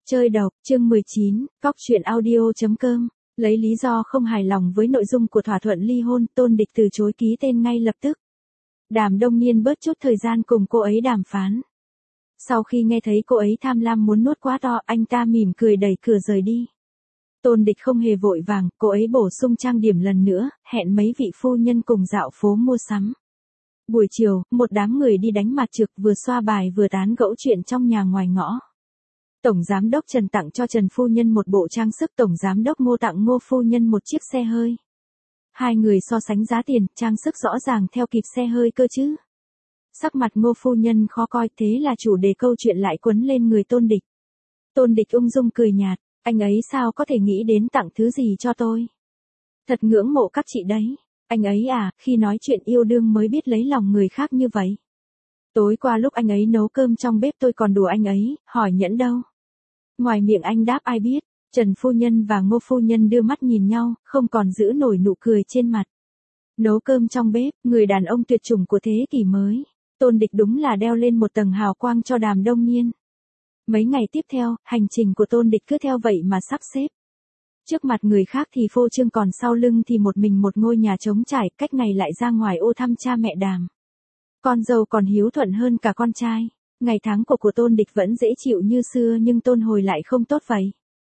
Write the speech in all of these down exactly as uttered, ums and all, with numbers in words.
Chơi độc, chương mười chín, cóc truyện audio.com. Lấy lý do không hài lòng với nội dung của thỏa thuận ly hôn, Tôn Địch từ chối ký tên ngay lập tức. Đàm Đông Nhiên bớt chút thời gian cùng cô ấy đàm phán. Sau khi nghe thấy cô ấy tham lam muốn nuốt quá to, anh ta mỉm cười đẩy cửa rời đi. Tôn Địch không hề vội vàng, cô ấy bổ sung trang điểm lần nữa, hẹn mấy vị phu nhân cùng dạo phố mua sắm. Buổi chiều, một đám người đi đánh mặt trược, vừa xoa bài vừa tán gẫu chuyện trong nhà ngoài ngõ. Tổng giám đốc Trần tặng cho Trần phu nhân một bộ trang sức, tổng giám đốc Ngô tặng Ngô phu nhân một chiếc xe hơi. Hai người so sánh giá tiền, trang sức rõ ràng theo kịp xe hơi cơ chứ. Sắc mặt Ngô phu nhân khó coi, thế là chủ đề câu chuyện lại quấn lên người Tôn Địch. Tôn Địch ung dung cười nhạt, anh ấy sao có thể nghĩ đến tặng thứ gì cho tôi. Thật ngưỡng mộ các chị đấy. Anh ấy à, khi nói chuyện yêu đương mới biết lấy lòng người khác như vậy. Tối qua lúc anh ấy nấu cơm trong bếp tôi còn đùa anh ấy, hỏi nhẫn đâu. Ngoài miệng anh đáp ai biết. Trần phu nhân và Ngô phu nhân đưa mắt nhìn nhau, không còn giữ nổi nụ cười trên mặt. Nấu cơm trong bếp, người đàn ông tuyệt chủng của thế kỷ mới. Tôn Địch đúng là đeo lên một tầng hào quang cho Đàm Đông Nhiên. Mấy ngày tiếp theo, hành trình của Tôn Địch cứ theo vậy mà sắp xếp. Trước mặt người khác thì phô trương, còn sau lưng thì một mình một ngôi nhà trống trải, cách ngày lại ra ngoài ô thăm cha mẹ Đàm. Con dâu còn hiếu thuận hơn cả con trai. Ngày tháng của của Tôn Địch vẫn dễ chịu như xưa, nhưng Tôn Hồi lại không tốt vậy.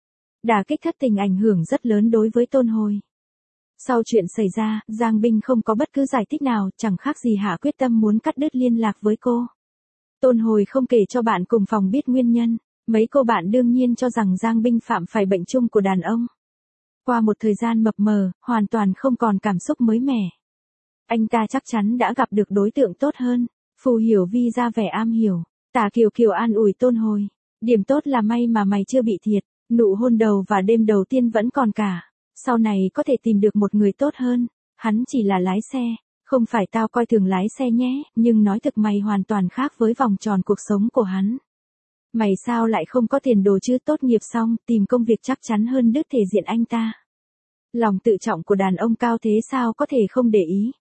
Đả kích thất tình ảnh hưởng rất lớn đối với Tôn Hồi. Sau chuyện xảy ra, Giang Binh không có bất cứ giải thích nào, chẳng khác gì hạ quyết tâm muốn cắt đứt liên lạc với cô. Tôn Hồi không kể cho bạn cùng phòng biết nguyên nhân. Mấy cô bạn đương nhiên cho rằng Giang Binh phạm phải bệnh chung của đàn ông. Qua một thời gian mập mờ, hoàn toàn không còn cảm xúc mới mẻ. Anh ta chắc chắn đã gặp được đối tượng tốt hơn. Phù Hiểu Vi ra vẻ am hiểu. Tả Kiều Kiều an ủi Tôn Hồi. Điểm tốt là may mà mày chưa bị thiệt. Nụ hôn đầu và đêm đầu tiên vẫn còn cả. Sau này có thể tìm được một người tốt hơn. Hắn chỉ là lái xe. Không phải tao coi thường lái xe nhé, nhưng nói thực mày hoàn toàn khác với vòng tròn cuộc sống của hắn. Mày sao lại không có tiền đồ chứ, tốt nghiệp xong, tìm công việc chắc chắn hơn đứt thể diện anh ta. Lòng tự trọng của đàn ông cao thế sao có thể không để ý.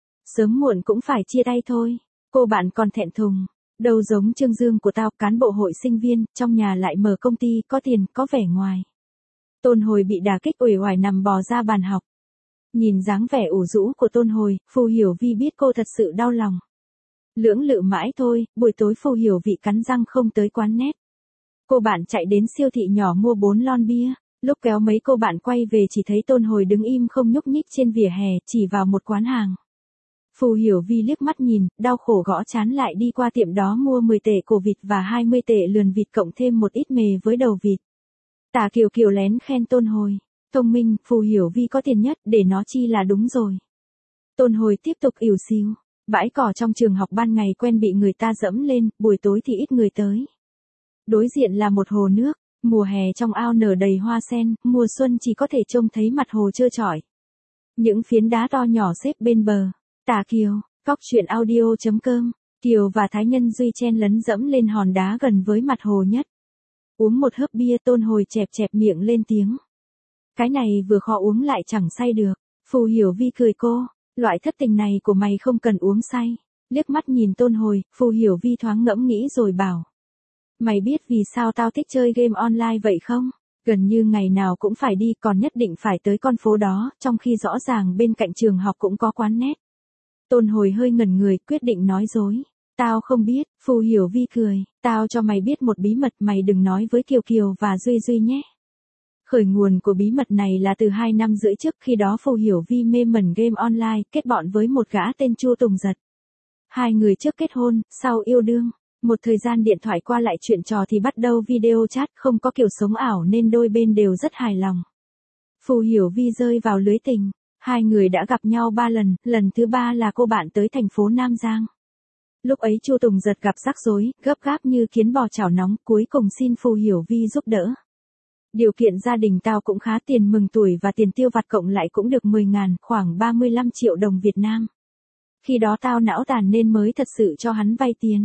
Sớm muộn cũng phải chia tay thôi. Cô bạn còn thẹn thùng. Đâu giống Trương Dương của tao, cán bộ hội sinh viên, trong nhà lại mở công ty, có tiền, có vẻ ngoài. Tôn Hồi bị đả kích uể oải nằm bò ra bàn học. Nhìn dáng vẻ ủ rũ của Tôn Hồi, Phù Hiểu Vi biết cô thật sự đau lòng. Lưỡng lự mãi thôi, buổi tối Phù Hiểu Vi cắn răng không tới quán net. Cô bạn chạy đến siêu thị nhỏ mua bốn lon bia. Lúc kéo mấy cô bạn quay về chỉ thấy Tôn Hồi đứng im không nhúc nhích trên vỉa hè, chỉ vào một quán hàng. Phù Hiểu Vi liếc mắt nhìn, đau khổ gõ trán lại đi qua tiệm đó mua mười tệ cổ vịt và hai mươi tệ lườn vịt cộng thêm một ít mề với đầu vịt. Tả Kiều Kiều lén khen Tôn Hồi. Thông minh, Phù Hiểu Vi có tiền nhất, để nó chi là đúng rồi. Tôn Hồi tiếp tục ỉu xìu. Bãi cỏ trong trường học ban ngày quen bị người ta dẫm lên, buổi tối thì ít người tới. Đối diện là một hồ nước, mùa hè trong ao nở đầy hoa sen, mùa xuân chỉ có thể trông thấy mặt hồ trơ trọi. Những phiến đá to nhỏ xếp bên bờ. Tả Kiều, cóc truyện audio.com. Kiều và Thái Nhân Duy chen lấn dẫm lên hòn đá gần với mặt hồ nhất. Uống một hớp bia, Tôn Hồi chẹp chẹp miệng lên tiếng. Cái này vừa khó uống lại chẳng say được. Phù Hiểu Vi cười cô, loại thất tình này của mày không cần uống say. Liếc mắt nhìn Tôn Hồi, Phù Hiểu Vi thoáng ngẫm nghĩ rồi bảo. Mày biết vì sao tao thích chơi game online vậy không? Gần như ngày nào cũng phải đi, còn nhất định phải tới con phố đó, trong khi rõ ràng bên cạnh trường học cũng có quán net. Tôn Hồi hơi ngẩn người, quyết định nói dối. Tao không biết. Phù Hiểu Vi cười, tao cho mày biết một bí mật, mày đừng nói với Kiều Kiều và Duy Duy nhé. Khởi nguồn của bí mật này là từ hai năm rưỡi trước, khi đó Phù Hiểu Vi mê mẩn game online, kết bọn với một gã tên Chu Tùng Giật. Hai người trước kết hôn, sau yêu đương. Một thời gian điện thoại qua lại chuyện trò thì bắt đầu video chat, không có kiểu sống ảo nên đôi bên đều rất hài lòng. Phù Hiểu Vi rơi vào lưới tình. Hai người đã gặp nhau ba lần, lần thứ ba là cô bạn tới thành phố Nam Giang. Lúc ấy Chu Tùng Giật gặp rắc rối, gấp gáp như kiến bò chảo nóng, cuối cùng xin Phù Hiểu Vi giúp đỡ. Điều kiện gia đình tao cũng khá, tiền mừng tuổi và tiền tiêu vặt cộng lại cũng được mười ngàn, khoảng ba mươi lăm triệu đồng Việt Nam. Khi đó tao não tàn nên mới thật sự cho hắn vay tiền.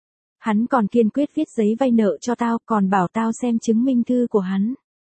Hắn còn kiên quyết viết giấy vay nợ cho tao, còn bảo tao xem chứng minh thư của hắn.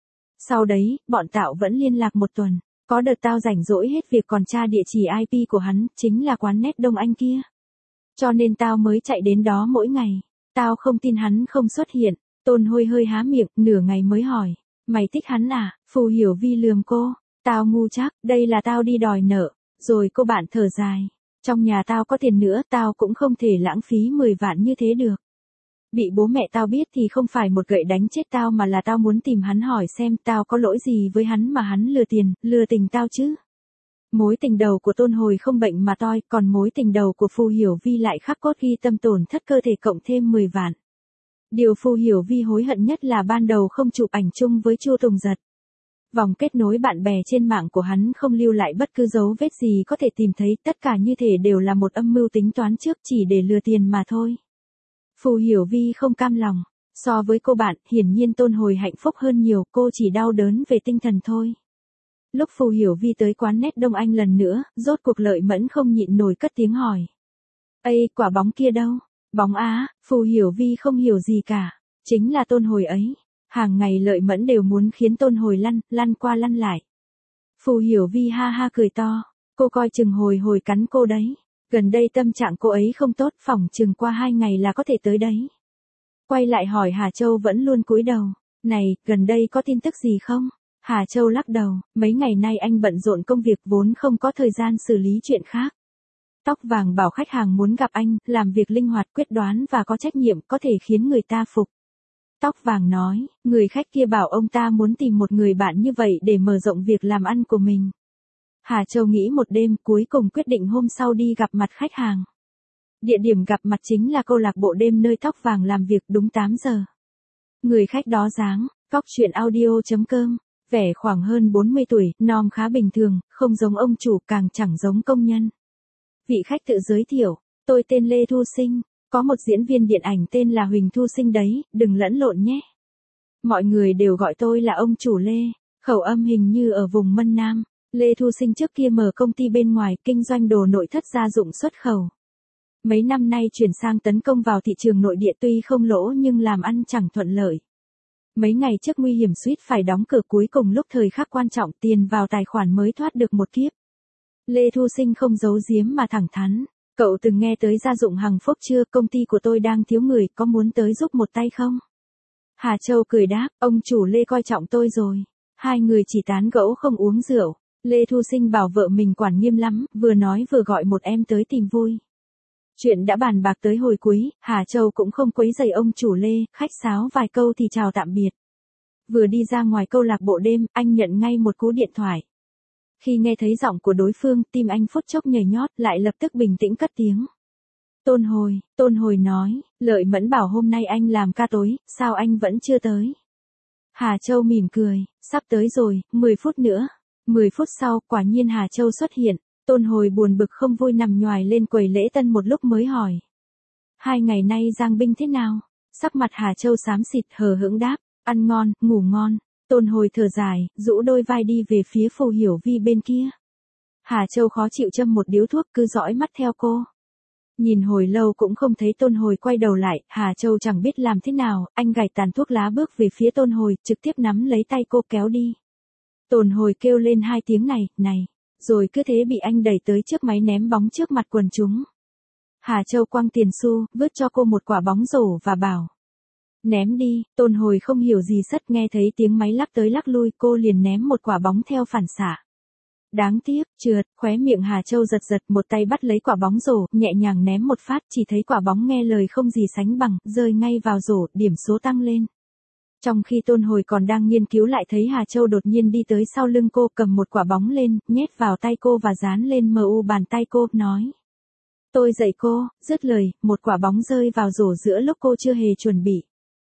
Sau đấy, bọn tao vẫn liên lạc một tuần. Có đợt tao rảnh rỗi hết việc còn tra địa chỉ i pê của hắn, chính là quán net Đông Anh kia. Cho nên tao mới chạy đến đó mỗi ngày. Tao không tin hắn không xuất hiện. Tôn Hồi hơi há miệng, nửa ngày mới hỏi. Mày thích hắn à? Phù Hiểu Vi lườm cô. Tao ngu chắc, đây là tao đi đòi nợ. Rồi cô bạn thở dài. Trong nhà tao có tiền nữa, tao cũng không thể lãng phí mười vạn như thế được. Bị bố mẹ tao biết thì không phải một gậy đánh chết tao mà là tao muốn tìm hắn hỏi xem tao có lỗi gì với hắn mà hắn lừa tiền, lừa tình tao chứ. Mối tình đầu của Tôn Hồi không bệnh mà toi, còn mối tình đầu của Phù Hiểu Vi lại khắc cốt ghi tâm tổn thất cơ thể cộng thêm mười vạn. Điều Phù Hiểu Vi hối hận nhất là ban đầu không chụp ảnh chung với Chu Tùng Giật. Vòng kết nối bạn bè trên mạng của hắn không lưu lại bất cứ dấu vết gì có thể tìm thấy, tất cả như thể đều là một âm mưu tính toán trước chỉ để lừa tiền mà thôi. Phù Hiểu Vi không cam lòng. So với cô bạn, hiển nhiên Tôn Hồi hạnh phúc hơn nhiều, cô chỉ đau đớn về tinh thần thôi. Lúc Phù Hiểu Vi tới quán nét Đông Anh lần nữa, rốt cuộc Lợi Mẫn không nhịn nổi cất tiếng hỏi. Ây, quả bóng kia đâu? Bóng á? Phù Hiểu Vi không hiểu gì cả. Chính là Tôn Hồi ấy. Hàng ngày Lợi Mẫn đều muốn khiến Tôn Hồi lăn, lăn qua lăn lại. Phù Hiểu Vi ha ha cười to. Cô coi chừng Hồi Hồi cắn cô đấy. Gần đây tâm trạng cô ấy không tốt, phỏng chừng qua hai ngày là có thể tới đấy. Quay lại hỏi Hà Châu vẫn luôn cúi đầu. Này, gần đây có tin tức gì không? Hà Châu lắc đầu, mấy ngày nay anh bận rộn công việc vốn không có thời gian xử lý chuyện khác. Tóc vàng bảo khách hàng muốn gặp anh, làm việc linh hoạt quyết đoán và có trách nhiệm có thể khiến người ta phục. Tóc vàng nói, người khách kia bảo ông ta muốn tìm một người bạn như vậy để mở rộng việc làm ăn của mình. Hà Châu nghĩ một đêm cuối cùng quyết định hôm sau đi gặp mặt khách hàng. Địa điểm gặp mặt chính là câu lạc bộ đêm nơi Tóc Vàng làm việc đúng tám giờ. Người khách đó dáng, cóc truyện audio chấm com, vẻ khoảng hơn bốn mươi tuổi, nom khá bình thường, không giống ông chủ càng chẳng giống công nhân. Vị khách tự giới thiệu, tôi tên Lê Thu Sinh, có một diễn viên điện ảnh tên là Huỳnh Thu Sinh đấy, đừng lẫn lộn nhé. Mọi người đều gọi tôi là ông chủ Lê, khẩu âm hình như ở vùng Mân Nam. Lê Thu Sinh trước kia mở công ty bên ngoài kinh doanh đồ nội thất gia dụng xuất khẩu. Mấy năm nay chuyển sang tấn công vào thị trường nội địa tuy không lỗ nhưng làm ăn chẳng thuận lợi. Mấy ngày trước nguy hiểm suýt phải đóng cửa cuối cùng lúc thời khắc quan trọng tiền vào tài khoản mới thoát được một kiếp. Lê Thu Sinh không giấu giếm mà thẳng thắn. Cậu từng nghe tới gia dụng Hằng Phúc chưa? Công ty của tôi đang thiếu người, có muốn tới giúp một tay không? Hà Châu cười đáp, ông chủ Lê coi trọng tôi rồi. Hai người chỉ tán gẫu không uống rượu. Lê Thu Sinh bảo vợ mình quản nghiêm lắm, vừa nói vừa gọi một em tới tìm vui. Chuyện đã bàn bạc tới hồi cuối, Hà Châu cũng không quấy rầy ông chủ Lê, khách sáo vài câu thì chào tạm biệt. Vừa đi ra ngoài câu lạc bộ đêm, anh nhận ngay một cú điện thoại. Khi nghe thấy giọng của đối phương, tim anh phút chốc nhảy nhót, lại lập tức bình tĩnh cất tiếng. Tôn Hồi, Tôn Hồi nói, Lợi Mẫn bảo hôm nay anh làm ca tối, sao anh vẫn chưa tới? Hà Châu mỉm cười, sắp tới rồi, mười phút nữa. mười phút sau, quả nhiên Hà Châu xuất hiện. Tôn Hồi buồn bực không vui nằm nhoài lên quầy lễ tân một lúc mới hỏi. Hai ngày nay Giang Binh thế nào? Sắc mặt Hà Châu xám xịt hờ hững đáp, ăn ngon, ngủ ngon. Tôn Hồi thở dài, rũ đôi vai đi về phía Phù Hiểu Vi bên kia. Hà Châu khó chịu châm một điếu thuốc cứ dõi mắt theo cô. Nhìn hồi lâu cũng không thấy Tôn Hồi quay đầu lại, Hà Châu chẳng biết làm thế nào, anh gảy tàn thuốc lá bước về phía Tôn Hồi, trực tiếp nắm lấy tay cô kéo đi. Tôn Hồi kêu lên hai tiếng này, này, rồi cứ thế bị anh đẩy tới trước máy ném bóng trước mặt quần chúng. Hà Châu quăng tiền xu, vứt cho cô một quả bóng rổ và bảo. Ném đi. Tôn Hồi không hiểu gì sất, nghe thấy tiếng máy lắc tới lắc lui, cô liền ném một quả bóng theo phản xạ. Đáng tiếc, trượt, khóe miệng Hà Châu giật giật, một tay bắt lấy quả bóng rổ, nhẹ nhàng ném một phát, chỉ thấy quả bóng nghe lời không gì sánh bằng, rơi ngay vào rổ, điểm số tăng lên. Trong khi Tôn Hồi còn đang nghiên cứu lại thấy Hà Châu đột nhiên đi tới sau lưng cô, cầm một quả bóng lên, nhét vào tay cô và dán lên mờ u bàn tay cô, nói. Tôi dạy cô, dứt lời, một quả bóng rơi vào rổ giữa lúc cô chưa hề chuẩn bị.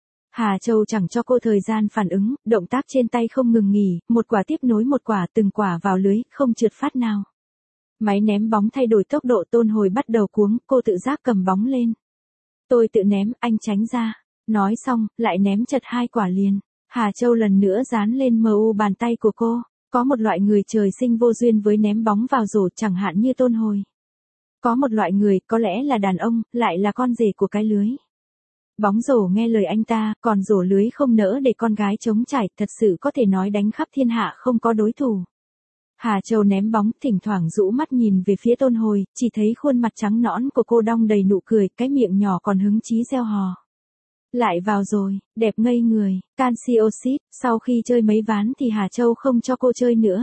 Hà Châu chẳng cho cô thời gian phản ứng, động tác trên tay không ngừng nghỉ, một quả tiếp nối một quả, từng quả vào lưới, không trượt phát nào. Máy ném bóng thay đổi tốc độ, Tôn Hồi bắt đầu cuống, cô tự giác cầm bóng lên. Tôi tự ném, anh tránh ra. Nói xong, lại ném chật hai quả liền. Hà Châu lần nữa dán lên mờ u bàn tay của cô. Có một loại người trời sinh vô duyên với ném bóng vào rổ, chẳng hạn như Tôn Hồi. Có một loại người, có lẽ là đàn ông, lại là con rể của cái lưới. Bóng rổ nghe lời anh ta, còn rổ lưới không nỡ để con gái chống trải, thật sự có thể nói đánh khắp thiên hạ không có đối thủ. Hà Châu ném bóng, thỉnh thoảng rũ mắt nhìn về phía Tôn Hồi, chỉ thấy khuôn mặt trắng nõn của cô đong đầy nụ cười, cái miệng nhỏ còn hứng chí reo hò. Lại vào rồi, đẹp ngây người, canxi oxit, sau khi chơi mấy ván thì Hà Châu không cho cô chơi nữa.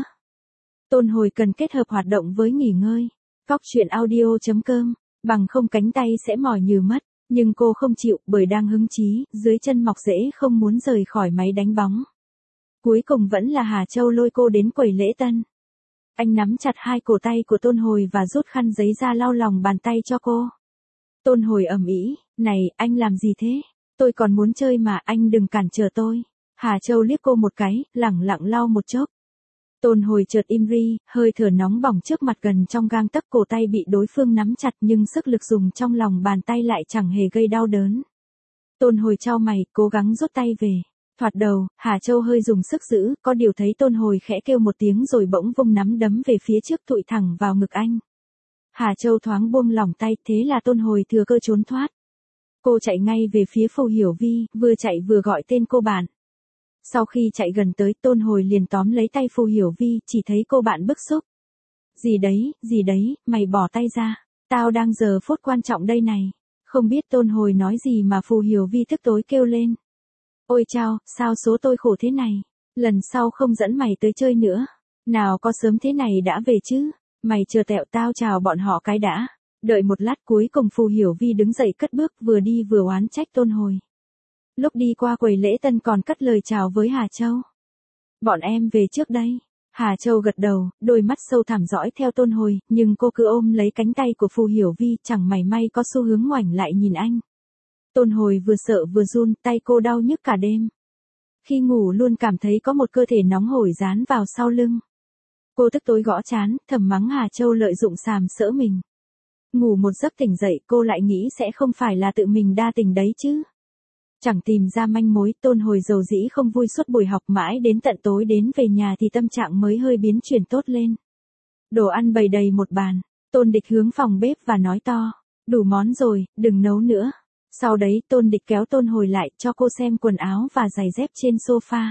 Tôn Hồi cần kết hợp hoạt động với nghỉ ngơi. Cóc truyện audio.com, bằng không cánh tay sẽ mỏi nhừ mất, nhưng cô không chịu bởi đang hứng chí, dưới chân mọc rễ không muốn rời khỏi máy đánh bóng. Cuối cùng vẫn là Hà Châu lôi cô đến quầy lễ tân. Anh nắm chặt hai cổ tay của Tôn Hồi và rút khăn giấy ra lau lòng bàn tay cho cô. Tôn Hồi ầm ĩ, này, anh làm gì thế? Tôi còn muốn chơi mà, anh đừng cản trở tôi. Hà Châu liếc cô một cái, lẳng lặng lau một chốc. Tôn Hồi chợt im ri, hơi thở nóng bỏng trước mặt gần trong gang tấc, cổ tay bị đối phương nắm chặt nhưng sức lực dùng trong lòng bàn tay lại chẳng hề gây đau đớn. Tôn Hồi chau mày, cố gắng rút tay về. Thoạt đầu, Hà Châu hơi dùng sức giữ, có điều thấy Tôn Hồi khẽ kêu một tiếng rồi bỗng vung nắm đấm về phía trước tụi thẳng vào ngực anh. Hà Châu thoáng buông lỏng tay, thế là Tôn Hồi thừa cơ trốn thoát. Cô chạy ngay về phía Phù Hiểu Vi, vừa chạy vừa gọi tên cô bạn. Sau khi chạy gần tới, Tôn Hồi liền tóm lấy tay Phù Hiểu Vi, chỉ thấy cô bạn bức xúc. Gì đấy, gì đấy, mày bỏ tay ra. Tao đang giờ phút quan trọng đây này. Không biết Tôn Hồi nói gì mà Phù Hiểu Vi tức tối kêu lên. Ôi chao, sao số tôi khổ thế này. Lần sau không dẫn mày tới chơi nữa. Nào có sớm thế này đã về chứ. Mày chờ tẹo tao chào bọn họ cái đã. Đợi một lát, cuối cùng Phù Hiểu Vi đứng dậy cất bước, vừa đi vừa oán trách Tôn Hồi. Lúc đi qua quầy lễ tân còn cất lời chào với Hà Châu. Bọn em về trước đây. Hà Châu gật đầu, đôi mắt sâu thẳm dõi theo Tôn Hồi, nhưng cô cứ ôm lấy cánh tay của Phù Hiểu Vi, chẳng mảy may có xu hướng ngoảnh lại nhìn anh. Tôn Hồi vừa sợ vừa run, tay cô đau nhức cả đêm. Khi ngủ luôn cảm thấy có một cơ thể nóng hổi dán vào sau lưng. Cô tức tối gõ trán, thầm mắng Hà Châu lợi dụng sàm sỡ mình. Ngủ một giấc tỉnh dậy, cô lại nghĩ sẽ không phải là tự mình đa tình đấy chứ. Chẳng tìm ra manh mối, Tôn Hồi dầu dĩ không vui suốt buổi học, mãi đến tận tối đến về nhà thì tâm trạng mới hơi biến chuyển tốt lên. Đồ ăn bày đầy một bàn, Tôn Địch hướng phòng bếp và nói to, đủ món rồi, đừng nấu nữa. Sau đấy Tôn Địch kéo Tôn Hồi lại, cho cô xem quần áo và giày dép trên sofa.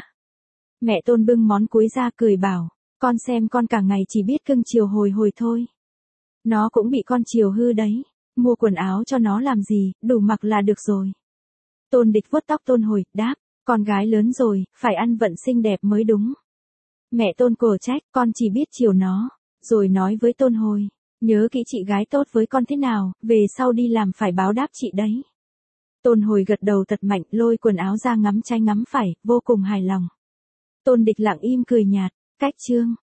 Mẹ Tôn bưng món cuối ra cười bảo, con xem con cả ngày chỉ biết cưng chiều Hồi Hồi thôi. Nó cũng bị con chiều hư đấy, mua quần áo cho nó làm gì, đủ mặc là được rồi. Tôn Địch vuốt tóc Tôn Hồi, đáp, con gái lớn rồi, phải ăn vận xinh đẹp mới đúng. Mẹ Tôn cổ trách, con chỉ biết chiều nó, rồi nói với Tôn Hồi, nhớ kỹ chị gái tốt với con thế nào, về sau đi làm phải báo đáp chị đấy. Tôn Hồi gật đầu thật mạnh, lôi quần áo ra ngắm trái ngắm phải, vô cùng hài lòng. Tôn Địch lặng im cười nhạt, cách chương.